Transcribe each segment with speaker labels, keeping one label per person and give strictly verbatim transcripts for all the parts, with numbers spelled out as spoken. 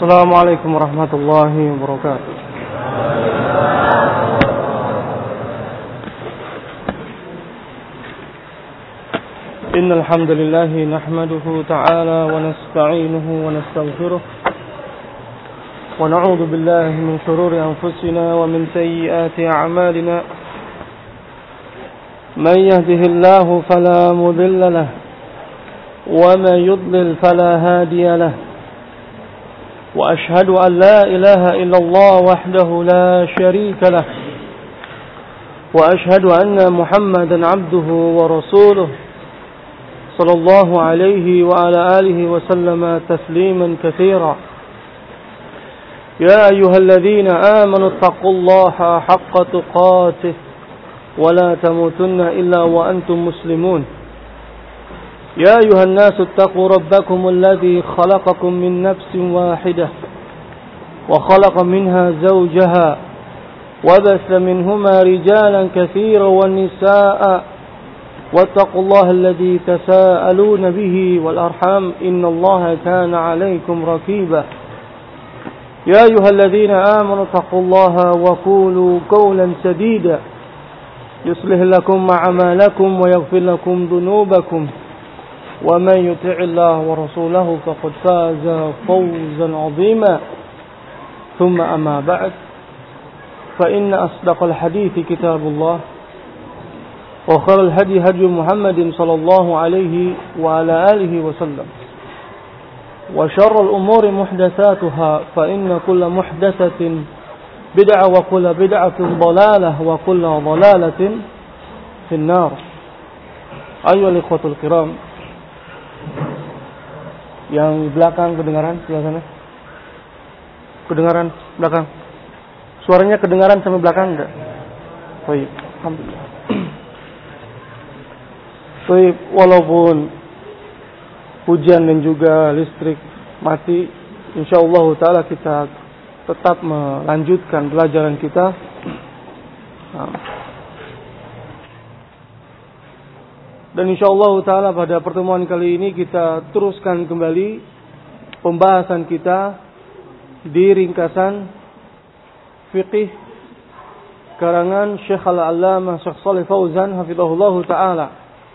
Speaker 1: Assalamualaikum warahmatullahi wabarakatuh. Innal hamdalillah nahmaduhu ta'ala wa nasta'inuhu wa nastaghfiruh wa na'udzu billahi min shururi anfusina wa min sayyiati a'malina. Man yahdihillahu fala mudilla lahu wa man yudlil fala hadiya lahu. وأشهد أن لا إله إلا الله وحده لا شريك له وأشهد أن محمدا عبده ورسوله صلى الله عليه وعلى آله وسلم تسليما كثيرا. يا أيها الذين آمنوا اتقوا الله حق تقاته ولا تموتن إلا وأنتم مسلمون. يا أيها الناس اتقوا ربكم الذي خلقكم من نفس واحدة وخلق منها زوجها وبث منهما رجالا كثيرا والنساء واتقوا الله الذي تساءلون به والأرحام إن الله كان عليكم رقيبا. يا أيها الذين آمنوا اتقوا الله وقولوا قولا سديدا يصلح لكم أعمالكم ويغفر لكم ذنوبكم ومن يطع الله ورسوله فقد فاز فوزا عظيما. ثم أما بعد فإن أصدق الحديث كتاب الله وخير الهدي هدي محمد صلى الله عليه وعلى آله وسلم وشر الأمور محدثاتها فإن كل محدثة بدعة وكل بدعة ضلالة وكل ضلالة في النار. أيها الإخوة الكرام, yang belakang kedengaran sebelah sana? Kedengaran belakang? Suaranya kedengaran sampai belakang enggak? Baik, alhamdulillah. Baik, walaupun hujan dan juga listrik mati, insyaallah taala kita tetap melanjutkan pelajaran kita. Nah. Dan insyaallah ta'ala pada pertemuan kali ini kita teruskan kembali pembahasan kita di ringkasan fiqih karangan Syekh Al-Allamah Syekh Shalih Fauzan hafizahullah ta'ala.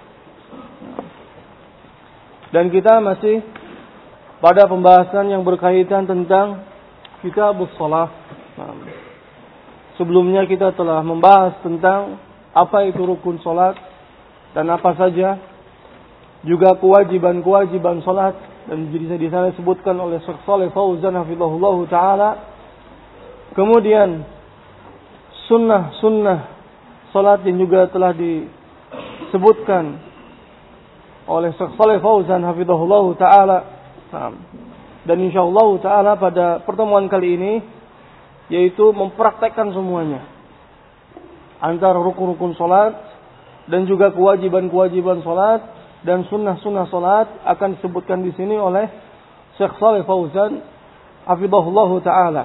Speaker 1: Dan kita masih pada pembahasan yang berkaitan tentang kitabus shalah. Sebelumnya kita telah membahas tentang apa itu rukun salat dan apa saja juga kewajiban-kewajiban salat, dan jadi di sana disebutkan oleh Syekh Shalih Fauzan hafizahullah taala. Kemudian sunnah-sunnah salat yang juga telah disebutkan oleh Syekh Shalih Fauzan hafizahullah taala. Dan insyaallah taala pada pertemuan kali ini yaitu mempraktekkan semuanya antara rukun-rukun salat dan juga kewajiban-kewajiban salat dan sunnah-sunnah salat akan disebutkan di sini oleh Syekh Shalih Fauzan hafizahullah taala.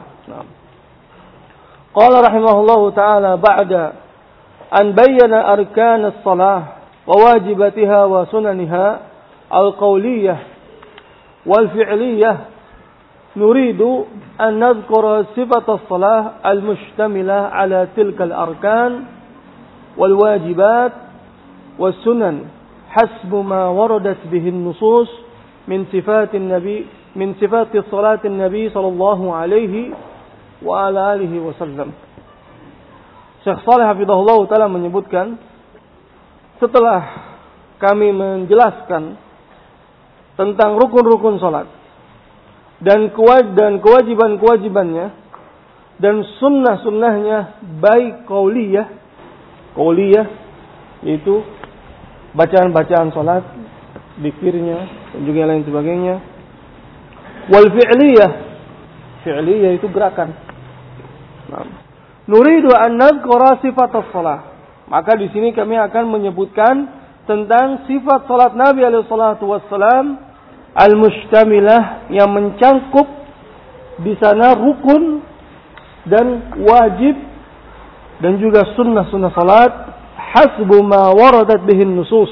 Speaker 1: Qala rahimahullah taala ba'da an bayyana arkan as-salah wa wajibatiha wa sunaniha al-qawliyah wal fi'liyah nuridu an nadhkura sifat as-salah al-mushtamilah ala tilka al-arkan wal wajibat والسنن حسب ما وردت به النصوص من صفات النبي من صفات صلاة النبي صلى الله عليه وعلى آله وسلم. Syekh Shalih hafizahullah taala menyebutkan, setelah kami menjelaskan tentang rukun-rukun salat dan kewajiban-kewajibannya dan sunnah-sunnahnya, baik qauliyah, qauliyah yaitu bacaan-bacaan salat, zikirnya dan juga lain sebagainya. Wal fi'liyah, fi'liyah itu gerakan. Nah, nuridu an nadhkura sifat as-salah. Maka di sini kami akan menyebutkan tentang sifat salat Nabi alaihi salatu wassalam al-mushtamilah, yang mencangkup di sana rukun dan wajib dan juga sunnah-sunnah salat hasbu ma waradat bihin nusus.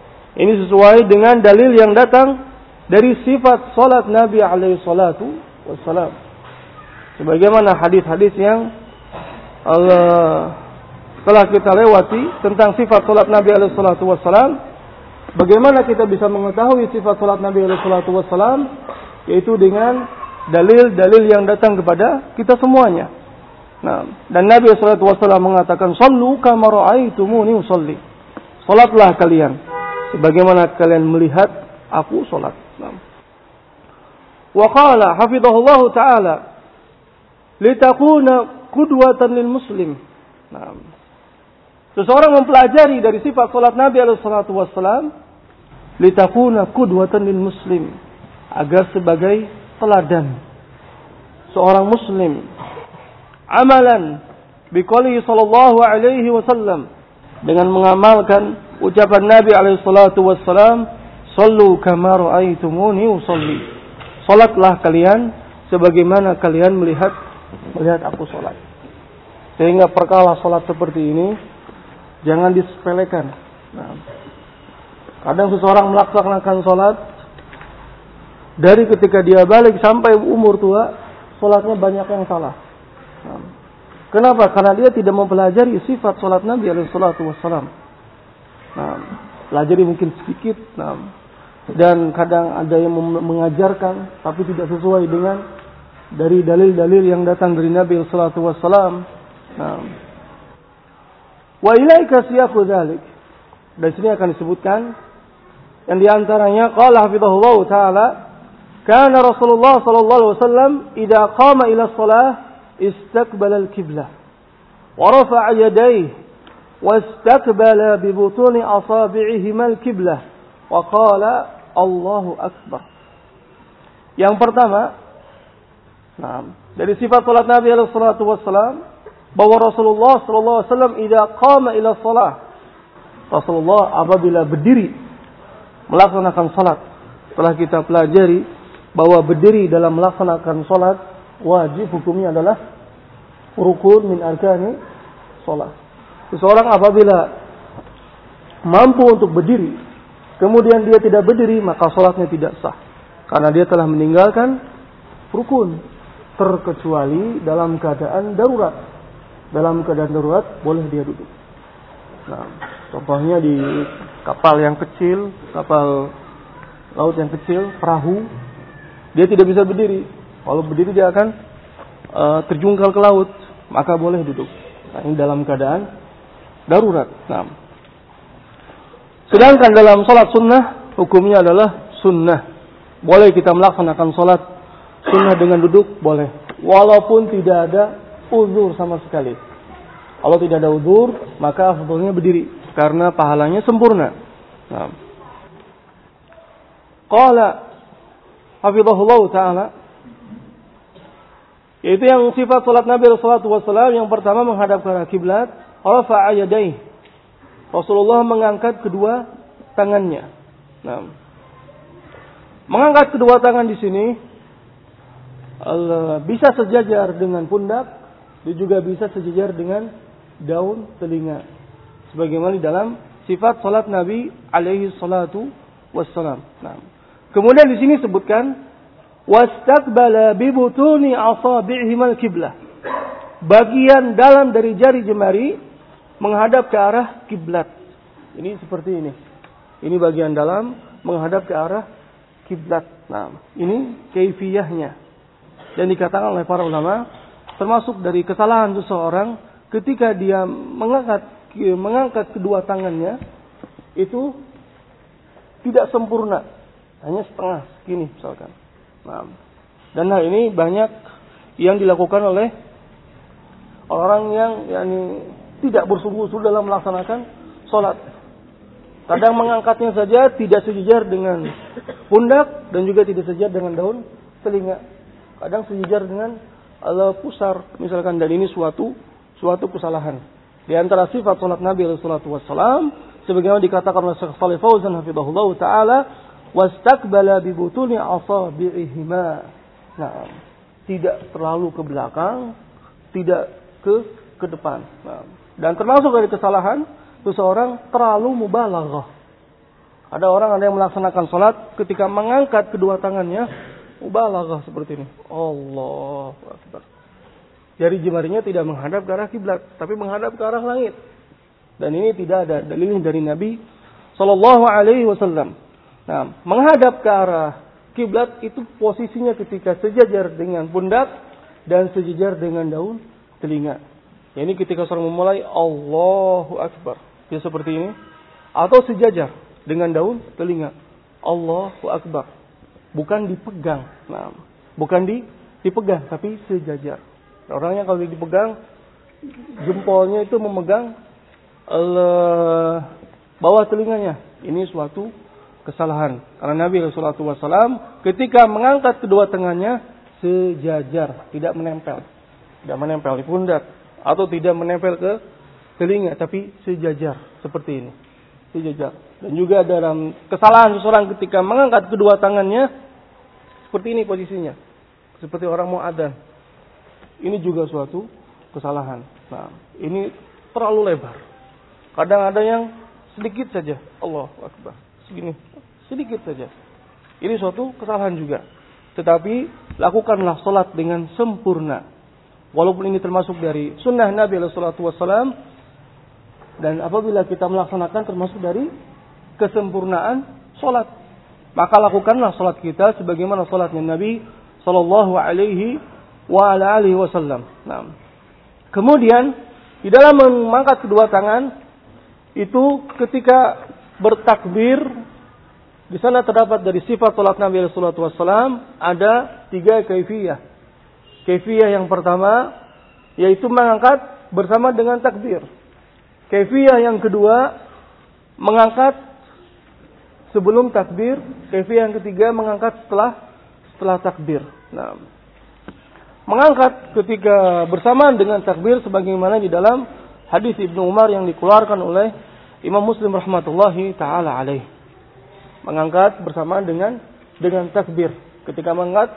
Speaker 1: Ini sesuai dengan dalil yang datang dari sifat salat Nabi alaihi salatu wassalam. Sebagaimana hadis-hadis yang Allah telah kita lewati tentang sifat salat Nabi alaihi salatu wassalam. Bagaimana kita bisa mengetahui sifat salat Nabi alaihi salatu wassalam? Yaitu dengan dalil-dalil yang datang kepada kita semuanya. Nah, dan Nabi alaihi salatu wassalam mengatakan, "Shallu kama ra'aitumuni usolli." Salatlah kalian sebagaimana kalian melihat aku salat. Nah. Wa qala hafizahullahu ta'ala, "Litakuna qudwatan lil muslim." Nah. Seseorang mempelajari dari sifat salat Nabi alaihi salatu wassalam, litakuna qudwatan lil muslim, agar sebagai teladan seorang muslim, amalan biqaulihi sallallahu alaihi wasallam, dengan mengamalkan ucapan Nabi alaihi salatu wassalam, "Shallu kama ra'aitumuni usolli." Salatlah kalian sebagaimana kalian melihat melihat aku salat. Sehingga perkara salat seperti ini jangan disepelekan. Nah, kadang seseorang melaksanakan salat dari ketika dia balik sampai umur tua, salatnya banyak yang salah. Nah, kenapa? Karena dia tidak mempelajari sifat salat Nabi alaihi salatu wassalam. Nah, pelajari mungkin sedikit, nah, dan kadang ada yang mengajarkan tapi tidak sesuai dengan dari dalil-dalil yang datang dari Nabi alaihi salatu wassalam. Nah, wa ilaika siyaqu dzalik. Dari sini akan disebutkan yang diantaranya qala hafizahullah taala, kana Rasulullah sallallahu alaihi wasallam idza qama ila shalah istaqbala al-qiblah wa rafa'a yadayhi wa istaqbala bi butuni asabi'ihima al-qiblah wa qala Allahu akbar. Yang pertama, nah, dari sifat salat Nabi alaihi salatu wassalam, bahwa Rasulullah sallallahu alaihi wasallam idza qama ila shalah, Rasulullah apabila berdiri melaksanakan salat, telah kita pelajari bahwa berdiri dalam melaksanakan salat wajib hukumnya adalah rukun min arkani salat. Seseorang apabila mampu untuk berdiri, kemudian dia tidak berdiri, maka salatnya tidak sah, karena dia telah meninggalkan rukun, terkecuali dalam keadaan darurat. Dalam keadaan darurat boleh dia duduk. Nah, contohnya di kapal yang kecil, kapal laut yang kecil, perahu, dia tidak bisa berdiri. Kalau berdiri dia akan uh, terjungkal ke laut, maka boleh duduk. Nah, ini dalam keadaan darurat. Nah, sedangkan dalam salat sunnah, hukumnya adalah sunnah. Boleh kita melaksanakan salat sunnah dengan duduk, boleh. Walaupun tidak ada uzur sama sekali. Kalau tidak ada uzur, maka afdhalnya berdiri, karena pahalanya sempurna. Nah. Qala hafizahullah ta'ala, yaitu yang sifat salat Nabi sallallahu alaihi wasallam, yang pertama menghadap ke arah kiblat, rafa'a yadayhi. Rasulullah mengangkat kedua tangannya. Nah. Mengangkat kedua tangan di sini Allah, bisa sejajar dengan pundak, dan juga bisa sejajar dengan daun telinga, sebagaimana dalam sifat salat Nabi alaihi salatu wassalam. Nah, kemudian di sini sebutkan wastaqbala bi butuni asabi'ihima al-qiblah. Bagian dalam dari jari jemari menghadap ke arah kiblat. Ini seperti ini. Ini bagian dalam menghadap ke arah kiblat. Nah, ini kaifiyahnya. Dan dikatakan oleh para ulama, termasuk dari kesalahan seseorang ketika dia mengangkat mengangkat kedua tangannya itu tidak sempurna, hanya setengah segini misalkan. Nah, dan hal ini banyak yang dilakukan oleh orang yang yakni tidak bersungguh-sungguh dalam melaksanakan sholat. Kadang mengangkatnya saja tidak sejajar dengan pundak dan juga tidak sejajar dengan daun telinga. Kadang sejajar dengan ala pusar misalkan, dan ini suatu suatu kesalahan. Di antara sifat salat Nabi alaihi salatu wassalam, sebagaimana dikatakan oleh Syekh Shalih Fauzan hafizahullah taala, wastaqbala bi butuni asabi'ihima. Nah, tidak terlalu ke belakang, tidak ke ke depan. Nah, dan termasuk dari kesalahan seseorang terlalu mubalaghah. Ada orang ada yang melaksanakan salat ketika mengangkat kedua tangannya Mubalaghah seperti ini. Allahu Akbar. Jari jemarinya tidak menghadap ke arah kiblat, tapi menghadap ke arah langit. Dan ini tidak ada dalilnya dari Nabi Sallallahu Alaihi Wasallam. Nah, menghadap ke arah kiblat itu posisinya ketika sejajar dengan pundak dan sejajar dengan daun telinga. Ya, ini ketika seorang memulai Allahu Akbar. Ya seperti ini. Atau sejajar dengan daun telinga. Allahu Akbar. Bukan dipegang. Nah, bukan di, dipegang, tapi sejajar. Orangnya kalau dipegang, jempolnya itu memegang uh, bawah telinganya. Ini suatu kesalahan. Karena Nabi Shallallahu Alaihi Wasallam ketika mengangkat kedua tangannya sejajar, tidak menempel, tidak menempel di pundak atau tidak menempel ke telinga, tapi sejajar seperti ini, sejajar. Dan juga dalam kesalahan seseorang ketika mengangkat kedua tangannya seperti ini posisinya, seperti orang mau adzan. Ini juga suatu kesalahan. Nah, ini terlalu lebar. Kadang ada yang sedikit saja, Allahu Akbar, segini, sedikit saja. Ini suatu kesalahan juga. Tetapi lakukanlah salat dengan sempurna. Walaupun ini termasuk dari sunnah Nabi Sallallahu Alaihi Wasallam, dan apabila kita melaksanakan termasuk dari kesempurnaan salat, maka lakukanlah salat kita sebagaimana salatnya Nabi Sallallahu Alaihi Wasallam. Nah, kemudian di dalam mengangkat kedua tangan itu ketika bertakbir, di sana terdapat dari sifat salat Nabi Sallallahu Alaihi Wasallam ada tiga kaifiyah. Kaifiyah yang pertama yaitu mengangkat bersama dengan takbir. Kaifiyah yang kedua mengangkat sebelum takbir. Kaifiyah yang ketiga mengangkat setelah setelah takbir. Nah, mengangkat ketika bersamaan dengan takbir sebagaimana di dalam hadis Ibnu Umar yang dikeluarkan oleh Imam Muslim rahmatullahi taala alaih. Mengangkat bersamaan dengan dengan takbir. Ketika mengangkat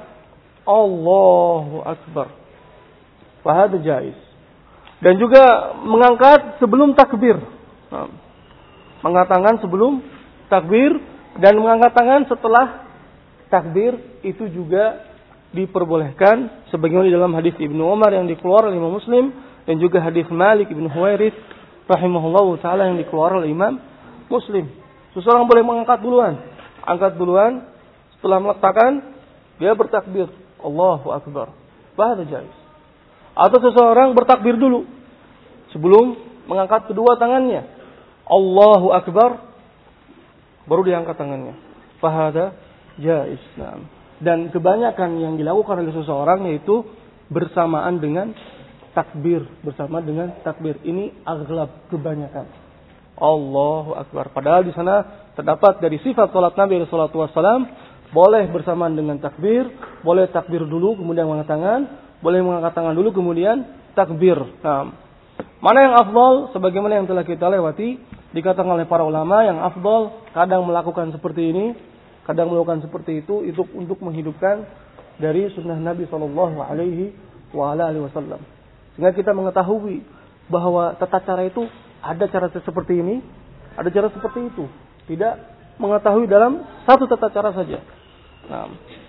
Speaker 1: Allahu Akbar. Wa hadza jaiz. Dan juga mengangkat sebelum takbir. Nah, mengangkat tangan sebelum takbir dan mengangkat tangan setelah takbir itu juga diperbolehkan sebagaimana di dalam hadis Ibnu Umar yang dikeluarkan oleh Imam Muslim dan juga hadis Malik bin Huwairits rahimahullahu taala yang dikeluarkan oleh Imam Muslim. Seseorang boleh mengangkat duluan, angkat duluan, setelah meletakkan dia bertakbir Allahu Akbar. Bahasa jaiz. Atau seseorang bertakbir dulu sebelum mengangkat kedua tangannya Allahu Akbar, baru diangkat tangannya. Fahada jaiz. Nah, dan kebanyakan yang dilakukan oleh seseorang yaitu bersamaan dengan takbir, bersama dengan takbir. Ini aghlab, kebanyakan. Allahu Akbar. Padahal di sana terdapat dari sifat salat Nabi Sallallahu Alaihi Wasallam boleh bersamaan dengan takbir, boleh takbir dulu kemudian mengangkat tangan, boleh mengangkat tangan dulu kemudian takbir. Nah, mana yang afdal sebagaimana yang telah kita lewati, dikatakan oleh para ulama yang afdal kadang melakukan seperti ini, kadang melakukan seperti itu, itu untuk menghidupkan dari sunnah Nabi Sallallahu Alaihi Wasallam. Sehingga kita mengetahui bahwa tata cara itu ada cara seperti ini, ada cara seperti itu. Tidak mengetahui dalam satu tata cara saja. Nah.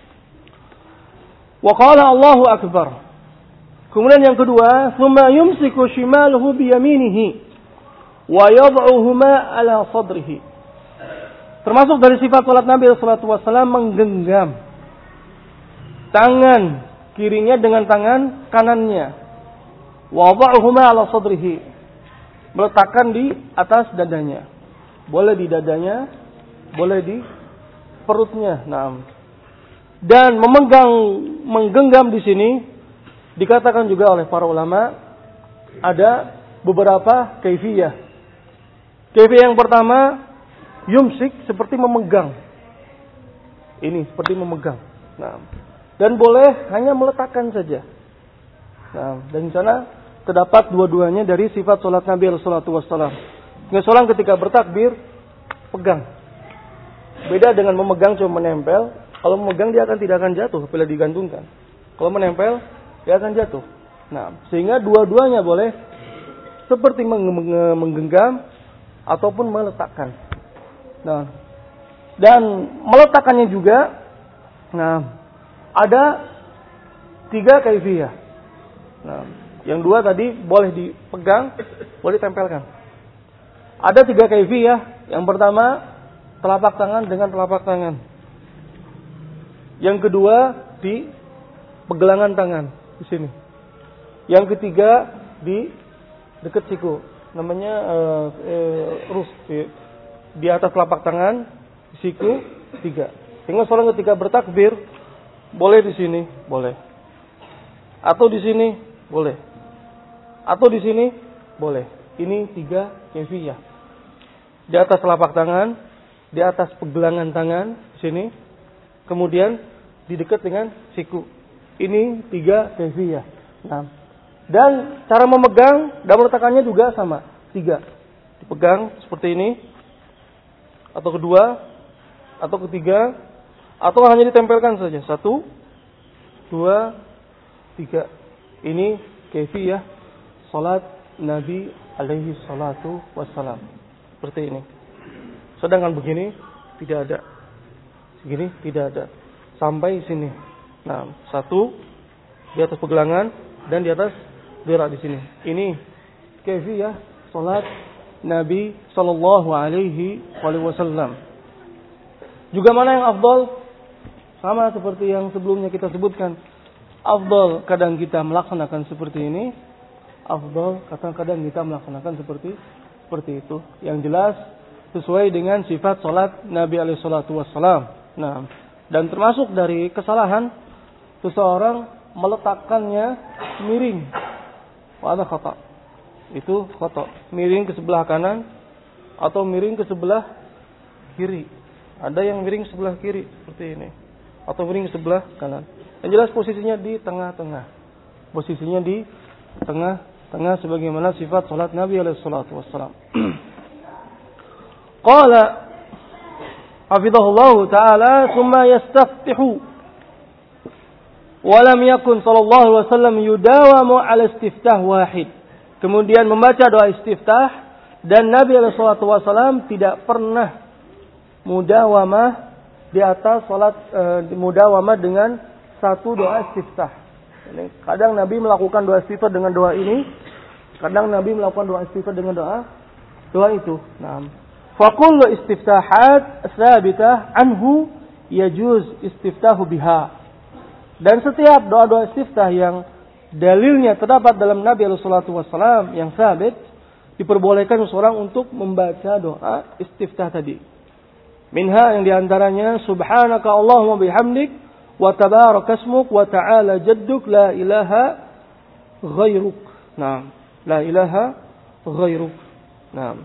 Speaker 1: Wa qala Allahu Akbar. Kemudian yang kedua, thumma yumsiku shimaluhu bi yaminihi wa yad'uhuma ala sadrihi. Termasuk dari sifat salat Nabi sallallahu alaihi wasallam menggenggam tangan kirinya dengan tangan kanannya. Wa yad'uhuma ala sadrihi. Meletakkan di atas dadanya. Boleh di dadanya, boleh di perutnya. Nah. Dan memegang, menggenggam di sini dikatakan juga oleh para ulama ada beberapa kaifiyah. Kaifiyah yang pertama, yumsik seperti memegang. Ini seperti memegang. Nah, dan boleh hanya meletakkan saja. Nah, dan di sana terdapat dua-duanya dari sifat salat Nabi sallallahu alaihi wasallam. Seorang ketika bertakbir pegang. Beda dengan memegang cuma menempel. Kalau memegang dia akan tidak akan jatuh bila digantungkan. Kalau menempel dia akan jatuh. Nah, sehingga dua-duanya boleh seperti menggenggam ataupun meletakkan. Nah, dan meletakkannya juga, nah, Ada tiga kaifiyah. Nah, yang dua tadi boleh dipegang, boleh ditempelkan. Ada tiga kaifiyah. Yang pertama, telapak tangan dengan telapak tangan. Yang kedua, di pegelangan tangan di sini. Yang ketiga, di dekat siku. Namanya uh, uh, rus di, di atas telapak tangan, di siku tiga. Sehingga seorang ketika bertakbir boleh di sini, boleh. Atau di sini, boleh. Atau di sini, boleh. Ini tiga kaifiyah. Di atas telapak tangan, di atas pegelangan tangan, di sini. Kemudian di dekat dengan siku. Ini tiga kaifiyah. Nah, dan cara memegang dan meletakkannya juga sama, tiga. Dipegang seperti ini, atau kedua, atau ketiga, atau hanya ditempelkan saja. Satu, dua, tiga. Ini kaifiyah salat Nabi alaihi salatu wassalam. Seperti ini. Sedangkan begini tidak ada. Segini tidak ada. Sampai sini. Nah, satu di atas pegelangan dan di atas berak di sini. Ini kaifiyah salat Nabi sallallahu alaihi wasallam. Juga mana yang afdal? Sama seperti yang sebelumnya kita sebutkan. Afdal kadang kita melaksanakan seperti ini. Afdal kadang-kadang kita melaksanakan seperti seperti itu. Yang jelas sesuai dengan sifat salat Nabi alaihi salatu wassalam. Nah, dan termasuk dari kesalahan seseorang meletakkannya miring. Wa ada khata. Itu khata. Miring ke sebelah kanan atau miring ke sebelah kiri. Ada yang miring sebelah kiri seperti ini. Atau miring ke sebelah kanan. Yang jelas posisinya di tengah-tengah. Posisinya di tengah-tengah sebagaimana sifat salat Nabi alaihi salatu wassalam. Qala hafizahullah ta'ala thumma yastaftihu wa lam yakun sallallahu alaihi wasallam yudawamu ala istiftah wahid. Kemudian membaca doa istiftah dan Nabi alaihi salatu wasallam tidak pernah mudawamah di atas salat e, mudawamah dengan satu doa istiftah. Kadang Nabi melakukan doa istiftah dengan doa ini, kadang Nabi melakukan doa istiftah dengan doa doa itu. Nah, fa kullu istiftahat tsabitah anhu yajuz istiftahu biha. Dan setiap doa-doa istiftah yang dalilnya terdapat dalam Nabi alaihi salatu wasallam yang sabit, diperbolehkan seseorang untuk membaca doa istiftah tadi. Minha yang diantaranya subhanaka Allahumma bihamdik wa tabaraka ismuk wa ta'ala jadduk la ilaha ghairuk. Naam, la ilaha ghairuk. Naam.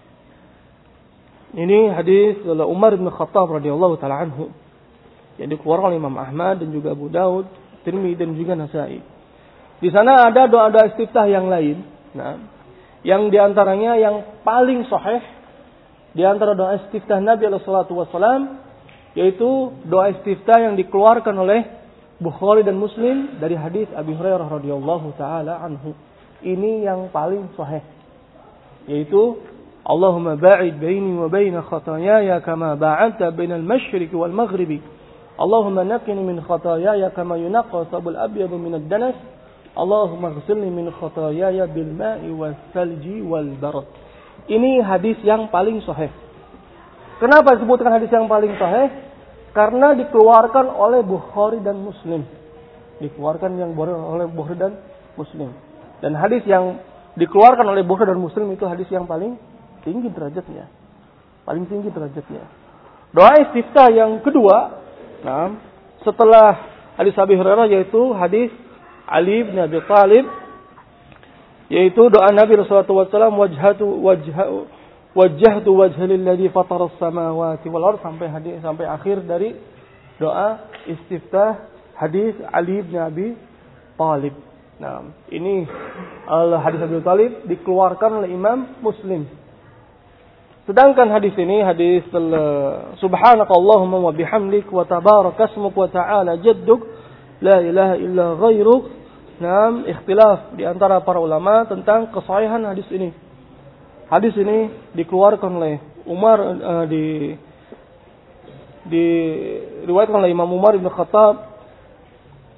Speaker 1: Ini hadis dari Umar bin Khattab radhiyallahu taala anhu yang dikeluarkan oleh Imam Ahmad dan juga Abu Daud, Tirmidzi dan juga Nasa'i. Di sana ada doa-doa istiftah yang lain. Nah, yang diantaranya yang paling sahih di antara doa istiftah Nabi alaihi salatu wasallam yaitu doa istiftah yang dikeluarkan oleh Bukhari dan Muslim dari hadis Abi Hurairah radhiyallahu taala anhu. Ini yang paling sahih. Yaitu Allahumma ba'id baini wa baina khataayaya kama ba'adta bainal masyriqi wal maghribi. Allahumma naqqini min khataayaya kama yunqqa thawbul abyadu minad danas. Allahumma ighsilni min khataayaya bil ma'i was salji wal barad. Ini hadis yang paling sahih. Kenapa disebutkan hadis yang paling sahih? Karena dikeluarkan oleh Bukhari dan Muslim. Dikeluarkan yang oleh Bukhari dan Muslim. Dan hadis yang dikeluarkan oleh Bukhari dan Muslim itu hadis yang paling tinggi derajatnya. Paling tinggi derajatnya. Doa istiftah yang kedua, nah, setelah hadis Abi Hurairah yaitu hadis Ali bin Abi Thalib, yaitu doa Nabi sallallahu alaihi wasallam wajhatu wajhu wajjahtu wajha lilladzi fatara as-samawati wal ardh sampai hadis sampai akhir dari doa istiftah hadis Ali bin Abi Thalib. Nah, ini hadis Abi Thalib dikeluarkan oleh Imam Muslim. Sedangkan hadis ini hadis subhanaka Allahumma wa bihamdik wa tabaraka ismuk wa ta'ala jadduk la ilaha illa ghairuk. Nah, ikhtilaf di antara para ulama tentang kesahihan hadis ini. Hadis ini dikeluarkan oleh Umar uh, di diriwayatkan oleh Imam Umar bin Khattab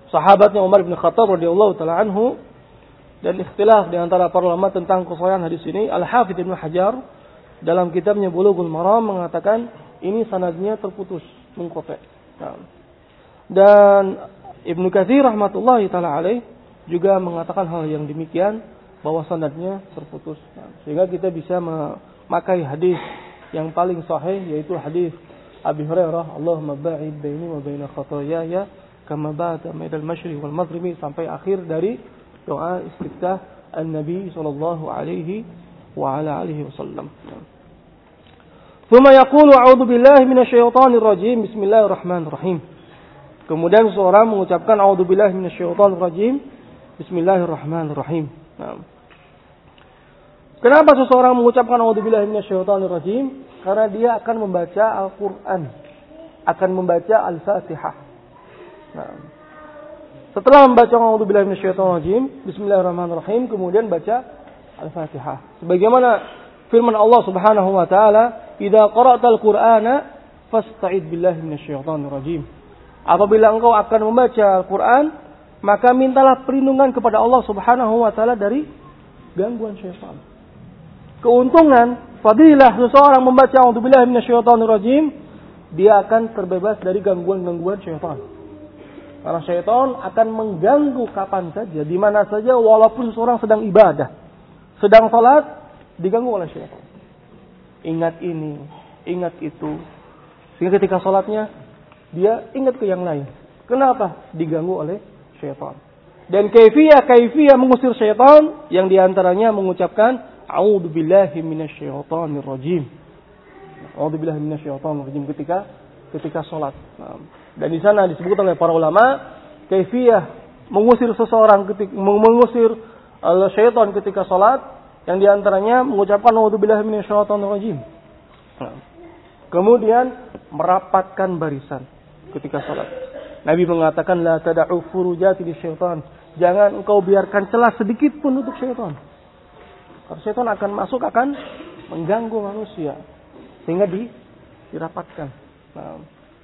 Speaker 1: sahabatnya Umar bin Khattab radhiyallahu taala anhu, dan ikhtilaf di antara para ulama tentang kesahihan hadis ini. Al-Hafidz Ibnu Hajar dalam kitabnya Bulughul Maram mengatakan ini sanadnya terputus, munqati'. Nah. Dan Ibnu Katsir rahmatullahi taala alaih juga mengatakan hal yang demikian, bahwa sanadnya terputus. Nah, sehingga kita bisa memakai hadis yang paling sahih, yaitu hadis Abi Hurairah, Allahumma ba'id baini wa baina khataayaya kama ba'da bainal masyriqi wal maghribi, sampai akhir dari doa istiftah An-Nabi sallallahu alaihi wa ala alihi wasallam. Tsumma yaqulu a'udzu billahi minasyaitonir rajim, bismillahirrahmanirrahim. Kemudian seorang mengucapkan a'udzu billahi minasyaitonir rajim, bismillahirrahmanirrahim. Nah. Kenapa seseorang mengucapkan a'udzu billahi minasyaitonir rajim? Karena dia akan membaca Al-Qur'an, akan membaca Al-Fatihah. Nah. Setelah membaca a'udzubillahi minasyaitonir rajim, bismillahirrahmanirrahim, kemudian baca Al-Fatihah. Sebagaimana firman Allah Subhanahu wa taala, "Idza qara'tal Qur'ana fasta'id billahi minasyaitonir rajim." Apabila engkau akan membaca Al-Qur'an, maka mintalah perlindungan kepada Allah Subhanahu wa taala dari gangguan syaitan. Keuntungan, fadilah seseorang membaca a'udzubillahi minasyaitonir rajim, dia akan terbebas dari gangguan-gangguan syaitan. Karena syaitan akan mengganggu kapan saja, di mana saja, walaupun seorang sedang ibadah, sedang salat, diganggu oleh syaitan. Ingat ini, ingat itu. Sehingga ketika salatnya, dia ingat ke yang lain. Kenapa? Diganggu oleh syaitan. Dan kaifiyah-kaifiyah mengusir syaitan, yang diantaranya mengucapkan, a'udzubillahi minasyaitonir rajim. A'udzubillahi minasyaitonir rajim ketika ketika salat. Nah, dan di sana disebut oleh para ulama kaifiyah mengusir seseorang ketika mengusir uh, syaitan ketika salat, yang diantaranya mengucapkan a'udzubillahi minasyaitonir rajim. Nah, kemudian merapatkan barisan ketika salat. Nabi mengatakan la tad'u furujati lisyaitan. Jangan engkau biarkan celah sedikit pun untuk syaitan. Karena syaitan akan masuk, akan mengganggu manusia, sehingga di, dirapatkan. Nah,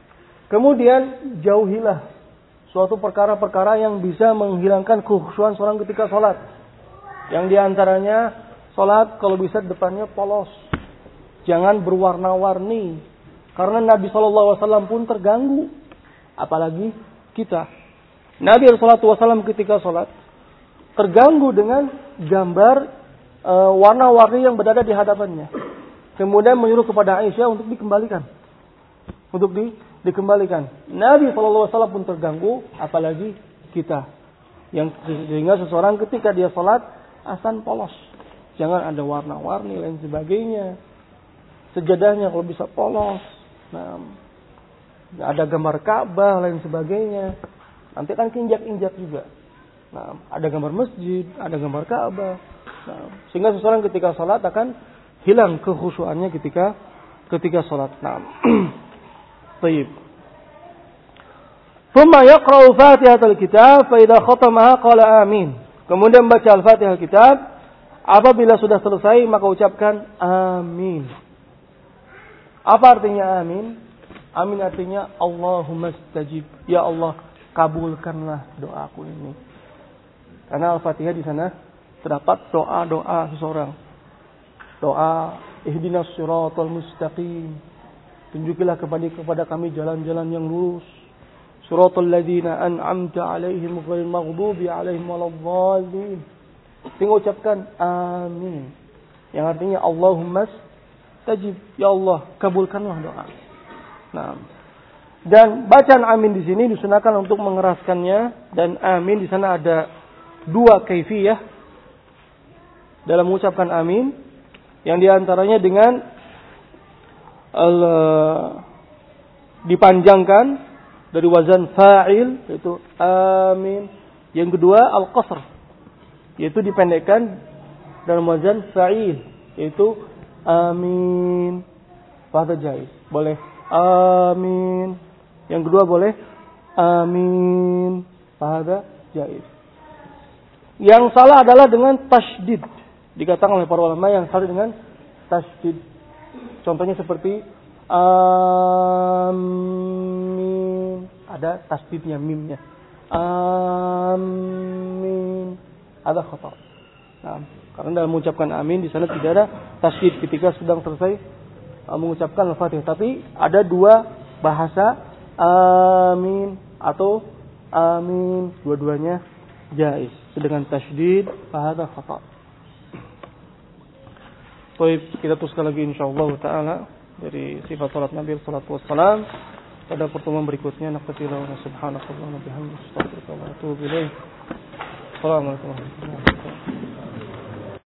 Speaker 1: kemudian jauhilah suatu perkara-perkara yang bisa menghilangkan kekhusyuan seorang ketika sholat. Yang diantaranya sholat kalau bisa depannya polos, jangan berwarna-warni, karena Nabi shallallahu alaihi wasallam pun terganggu, apalagi kita. Nabi shallallahu alaihi wasallam ketika sholat terganggu dengan gambar e, warna-warni yang berada di hadapannya. Kemudian menyuruh kepada Aisyah untuk dikembalikan. Untuk di, dikembalikan. Nabi shallallahu alaihi wasallam pun terganggu, apalagi kita. Yang sehingga seseorang ketika dia sholat, asan polos. Jangan ada warna-warni lain sebagainya. Sejadahnya kalau bisa polos. Nah, ada gambar Ka'bah lain sebagainya. Nanti kan injak-injak juga. Nah, ada gambar masjid, ada gambar Ka'bah. Nah, sehingga seseorang ketika sholat akan hilang kekhusyuannya ketika ketika sholat. Nah, baik. Thumma yaqra'u Fatihatul Kitab fa idza khatamaha qala amin. Kemudian baca Al-Fatihah Kitab, apabila sudah selesai maka ucapkan amin. Apa artinya amin? Amin artinya Allahumma stajib. Ya Allah, kabulkanlah doaku ini. Karena Al-Fatihah di sana terdapat doa-doa seseorang. Doa ihdinas siratal mustaqim. Tunjukilah kepada kepada kami jalan-jalan yang lurus. Siratal ladzina an'amta 'alaihim ghairil maghdubi 'alaihim waladdallin. Tinggal ucapkan amin. Yang artinya Allahumma stajib. Ya Allah, kabulkanlah doa. Nah, dan bacaan amin di sini disunahkan untuk mengeraskannya, dan amin di sana ada dua kaifiyah dalam mengucapkan amin, yang diantaranya dengan uh, dipanjangkan dari wazan fa'il, yaitu amin. Yang kedua al-qasr, yaitu dipendekkan dalam wazan fa'il, yaitu amin. Fahadha jaiz, boleh amin. Yang kedua boleh amin. Fahadha jaiz. Yang salah adalah dengan tasydid. Dikatakan oleh para ulama yang salah dengan tasydid. Contohnya seperti amin, ada tasydidnya, mimnya. amin, ada khata. Nah, karena dalam mengucapkan amin di sana tidak ada tasydid ketika sedang selesai uh, mengucapkan Al-Fatihah, tapi ada dua bahasa amin atau amin, dua-duanya jaiz dengan tasydid fahadha khata. Baik, kita teruskan lagi insyaallah taala dari sifat salat Nabi sallallahu alaihi wasallam pada pertemuan berikutnya. Naqtilahu subhanallahi wa bihamdihi astaghfiruka wa atubu ilaih. Assalamualaikum warahmatullahi wabarakatuh.